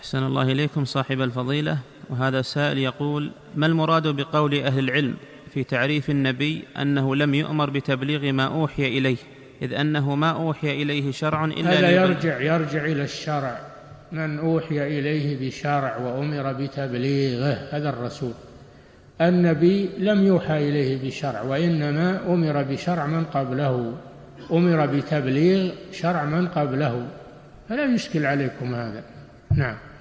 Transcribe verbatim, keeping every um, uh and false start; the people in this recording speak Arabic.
أحسن الله إليكم صاحب الفضيلة. وهذا سائل يقول: ما المراد بقول أهل العلم في تعريف النبي أنه لم يؤمر بتبليغ ما أوحي إليه، إذ أنه ما أوحي إليه شرع إلا هذا يرجع, يرجع إلى الشرع. من أوحي إليه بشرع وأمر بتبليغه هذا الرسول. النبي لم يوحى إليه بشرع، وإنما أمر بشرع من قبله، أمر بتبليغ شرع من قبله، فلا يشكل عليكم هذا. نعم.